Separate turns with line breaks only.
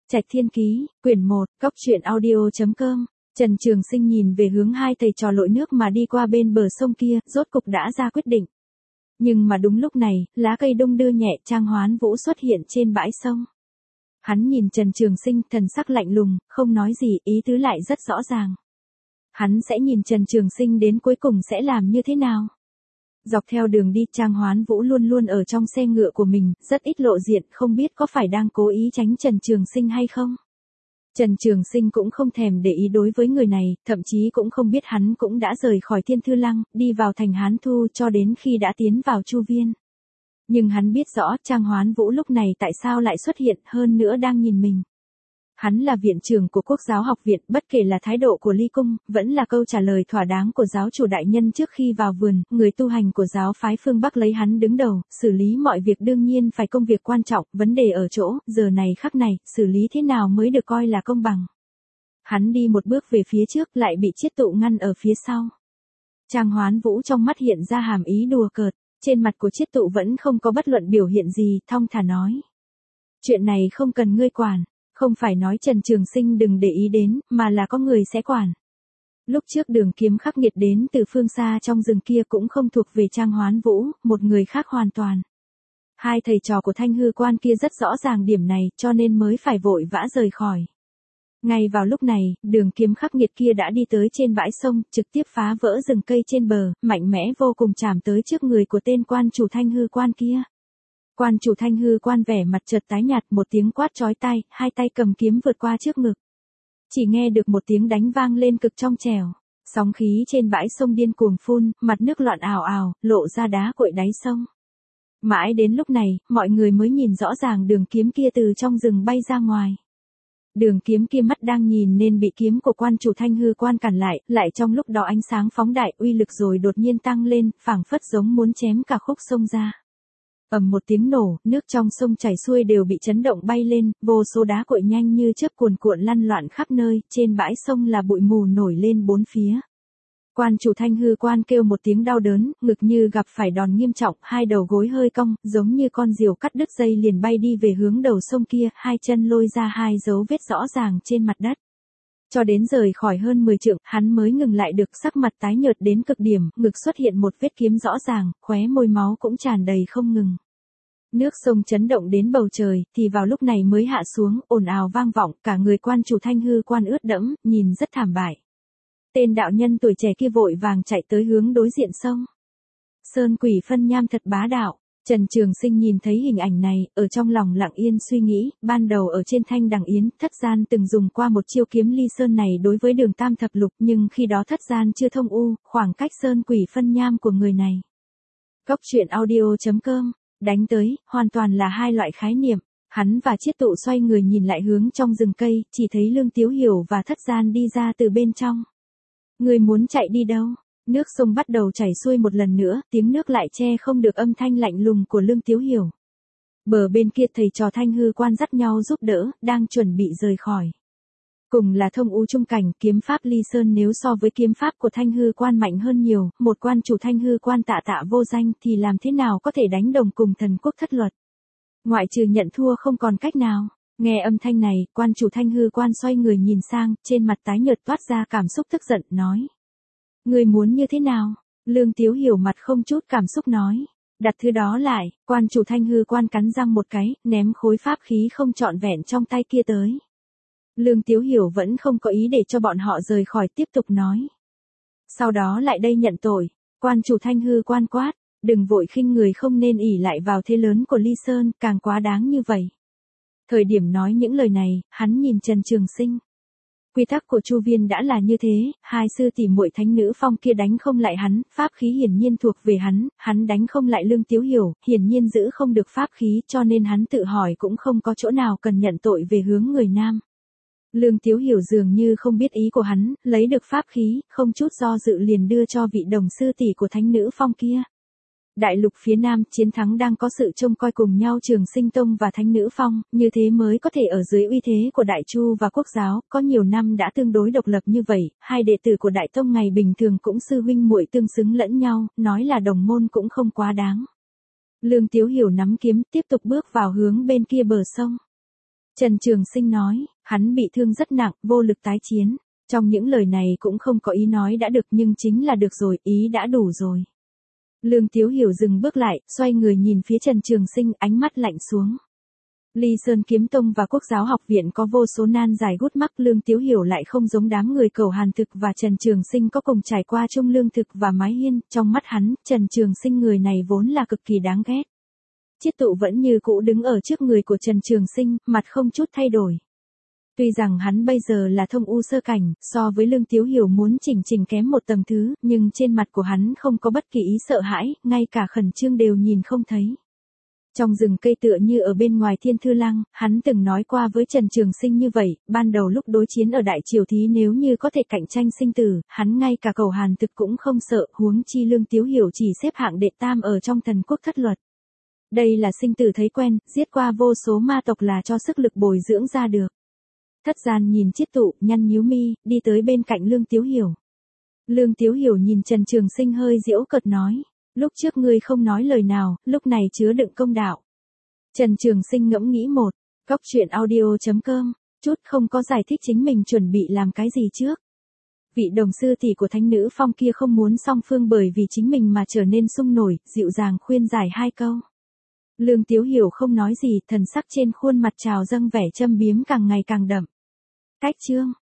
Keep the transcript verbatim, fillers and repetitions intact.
Trạch Thiên Ký, quyển một, cốc truyện audio chấm com. Trần Trường Sinh nhìn về hướng hai thầy trò lội nước mà đi qua bên bờ sông kia, rốt cục đã ra quyết định. Nhưng mà đúng lúc này, lá cây đung đưa nhẹ, Trang Hoán Vũ xuất hiện trên bãi sông. Hắn nhìn Trần Trường Sinh, thần sắc lạnh lùng, không nói gì, ý tứ lại rất rõ ràng. Hắn sẽ nhìn Trần Trường Sinh đến cuối cùng sẽ làm như thế nào. Dọc theo đường đi, Trang Hoán Vũ luôn luôn ở trong xe ngựa của mình, rất ít lộ diện, không biết có phải đang cố ý tránh Trần Trường Sinh hay không. Trần Trường Sinh cũng không thèm để ý đối với người này, thậm chí cũng không biết hắn cũng đã rời khỏi Thiên Thư Lăng, đi vào thành Hán Thu cho đến khi đã tiến vào Chu Viên. Nhưng hắn biết rõ Trang Hoán Vũ lúc này tại sao lại xuất hiện, hơn nữa đang nhìn mình. Hắn là viện trưởng của Quốc giáo học viện, bất kể là thái độ của Ly Cung, vẫn là câu trả lời thỏa đáng của giáo chủ đại nhân trước khi vào vườn, người tu hành của giáo phái phương Bắc lấy hắn đứng đầu, xử lý mọi việc đương nhiên phải công việc quan trọng, vấn đề ở chỗ, giờ này khắc này, xử lý thế nào mới được coi là công bằng. Hắn đi một bước về phía trước lại bị Chiết Tụ ngăn ở phía sau. Trang Hoán Vũ trong mắt hiện ra hàm ý đùa cợt, trên mặt của Chiết Tụ vẫn không có bất luận biểu hiện gì, thong thả nói. Chuyện này không cần ngươi quản. Không phải nói Trần Trường Sinh đừng để ý đến, mà là có người sẽ quản. Lúc trước Đường Kiếm khắc nghiệt đến từ phương xa trong rừng kia cũng không thuộc về Trang Hoán Vũ, một người khác hoàn toàn. Hai thầy trò của Thanh Hư Quan kia rất rõ ràng điểm này, cho nên mới phải vội vã rời khỏi. Ngay vào lúc này, Đường Kiếm khắc nghiệt kia đã đi tới trên bãi sông, trực tiếp phá vỡ rừng cây trên bờ, mạnh mẽ vô cùng chạm tới trước người của tên quan chủ Thanh Hư Quan kia. Quan chủ Thanh Hư Quan vẻ mặt chợt tái nhạt, một tiếng quát chói tai, hai tay cầm kiếm vượt qua trước ngực. Chỉ nghe được một tiếng đánh vang lên cực trong trẻo, sóng khí trên bãi sông điên cuồng phun, mặt nước loạn ào ào, lộ ra đá cội đáy sông. Mãi đến lúc này, mọi người mới nhìn rõ ràng đường kiếm kia từ trong rừng bay ra ngoài. Đường kiếm kia mắt đang nhìn nên bị kiếm của quan chủ Thanh Hư Quan cản lại, lại trong lúc đó ánh sáng phóng đại, uy lực rồi đột nhiên tăng lên, phảng phất giống muốn chém cả khúc sông ra. Ầm một tiếng nổ, nước trong sông chảy xuôi đều bị chấn động bay lên, vô số đá cội nhanh như chớp cuồn cuộn lăn loạn khắp nơi, trên bãi sông là bụi mù nổi lên bốn phía. Quan chủ Thanh Hư Quan kêu một tiếng đau đớn, ngực như gặp phải đòn nghiêm trọng, hai đầu gối hơi cong, giống như con diều cắt đứt dây liền bay đi về hướng đầu sông kia, hai chân lôi ra hai dấu vết rõ ràng trên mặt đất. Cho đến rời khỏi hơn mười trượng, hắn mới ngừng lại được, sắc mặt tái nhợt đến cực điểm, ngực xuất hiện một vết kiếm rõ ràng, khóe môi máu cũng tràn đầy không ngừng. Nước sông chấn động đến bầu trời, thì vào lúc này mới hạ xuống, ồn ào vang vọng, cả người quan chủ Thanh Hư Quan ướt đẫm, nhìn rất thảm bại. Tên đạo nhân tuổi trẻ kia vội vàng chạy tới hướng đối diện sông. Sơn quỷ phân nham thật bá đạo. Trần Trường Sinh nhìn thấy hình ảnh này, ở trong lòng lặng yên suy nghĩ, ban đầu ở trên Thanh Đằng Yến, Thất Gian từng dùng qua một chiêu kiếm ly sơn này đối với Đường Tam Thập Lục, nhưng khi đó Thất Gian chưa thông u, khoảng cách sơn quỷ phân nham của người này. Cốc truyện audio chấm com, đánh tới, hoàn toàn là hai loại khái niệm. Hắn và Chiết Tụ xoay người nhìn lại hướng trong rừng cây, chỉ thấy Lương Tiếu Hiểu và Thất Gian đi ra từ bên trong. Người muốn chạy đi đâu? Nước sông bắt đầu chảy xuôi một lần nữa, tiếng nước lại che không được âm thanh lạnh lùng của Lương Tiếu Hiểu. Bờ bên kia thầy trò Thanh Hư Quan dắt nhau giúp đỡ, đang chuẩn bị rời khỏi. Cùng là thông u trung cảnh, kiếm pháp ly sơn nếu so với kiếm pháp của Thanh Hư Quan mạnh hơn nhiều, một quan chủ Thanh Hư Quan tạ tạ vô danh thì làm thế nào có thể đánh đồng cùng thần quốc thất luật. Ngoại trừ nhận thua không còn cách nào. Nghe âm thanh này, quan chủ Thanh Hư Quan xoay người nhìn sang, trên mặt tái nhợt toát ra cảm xúc tức giận, nói. Người muốn như thế nào? Lương Tiếu Hiểu mặt không chút cảm xúc nói. Đặt thứ đó lại, quan chủ Thanh Hư Quan cắn răng một cái, ném khối pháp khí không trọn vẹn trong tay kia tới. Lương Tiếu Hiểu vẫn không có ý để cho bọn họ rời khỏi, tiếp tục nói. Sau đó lại đây nhận tội, quan chủ Thanh Hư Quan quát, đừng vội khinh người, không nên ỷ lại vào thế lớn của Ly Sơn, càng quá đáng như vậy. Thời điểm nói những lời này, hắn nhìn Trần Trường Sinh. Quy tắc của Chu Viên đã là như thế, hai sư tỷ muội Thánh Nữ Phong kia đánh không lại hắn, pháp khí hiển nhiên thuộc về hắn, hắn đánh không lại Lương Tiếu Hiểu, hiển nhiên giữ không được pháp khí, cho nên hắn tự hỏi cũng không có chỗ nào cần nhận tội về hướng người nam. Lương Tiếu Hiểu dường như không biết ý của hắn, lấy được pháp khí, không chút do dự liền đưa cho vị đồng sư tỷ của Thánh Nữ Phong kia. Đại lục phía Nam, chiến thắng đang có sự trông coi cùng nhau Trường Sinh Tông và Thánh Nữ Phong, như thế mới có thể ở dưới uy thế của Đại Chu và Quốc giáo, có nhiều năm đã tương đối độc lập như vậy, hai đệ tử của Đại Tông ngày bình thường cũng sư huynh muội tương xứng lẫn nhau, nói là đồng môn cũng không quá đáng. Lương Tiếu Hiểu nắm kiếm, tiếp tục bước vào hướng bên kia bờ sông. Trần Trường Sinh nói, hắn bị thương rất nặng, vô lực tái chiến. Trong những lời này cũng không có ý nói đã được nhưng chính là được rồi, ý đã đủ rồi. Lương Tiếu Hiểu dừng bước lại, xoay người nhìn phía Trần Trường Sinh, ánh mắt lạnh xuống. Ly Sơn Kiếm Tông và Quốc giáo học viện có vô số nan giải gút mắc, Lương Tiếu Hiểu lại không giống đám người Cẩu Hàn Thực và Trần Trường Sinh có cùng trải qua chung lương thực và mái hiên, trong mắt hắn, Trần Trường Sinh người này vốn là cực kỳ đáng ghét. Chiết Tụ vẫn như cũ đứng ở trước người của Trần Trường Sinh, mặt không chút thay đổi. Tuy rằng hắn bây giờ là thông u sơ cảnh, so với Lương Tiếu Hiểu muốn chỉnh chỉnh kém một tầng thứ, nhưng trên mặt của hắn không có bất kỳ ý sợ hãi, ngay cả khẩn trương đều nhìn không thấy. Trong rừng cây tựa như ở bên ngoài Thiên Thư Lăng, hắn từng nói qua với Trần Trường Sinh như vậy, ban đầu lúc đối chiến ở Đại Triều Thí nếu như có thể cạnh tranh sinh tử, hắn ngay cả Cẩu Hàn Thực cũng không sợ, huống chi Lương Tiếu Hiểu chỉ xếp hạng đệ tam ở trong thần quốc thất luật. Đây là sinh tử thấy quen, giết qua vô số ma tộc là cho sức lực bồi dưỡng ra được. Thất Gian nhìn Chiết Tụ, nhăn nhíu mi, đi tới bên cạnh Lương Tiếu Hiểu. Lương Tiếu Hiểu nhìn Trần Trường Sinh hơi giễu cợt nói, lúc trước ngươi không nói lời nào, lúc này chứa đựng công đạo. Trần Trường Sinh ngẫm nghĩ một, cóc truyện audio chấm com, chút không có giải thích chính mình chuẩn bị làm cái gì trước. Vị đồng sư tỷ của thánh nữ phong kia không muốn song phương bởi vì chính mình mà trở nên sung nổi, dịu dàng khuyên giải hai câu. Lương Tiếu Hiểu không nói gì, thần sắc trên khuôn mặt trào dâng vẻ châm biếm càng ngày càng đậm. Cách chương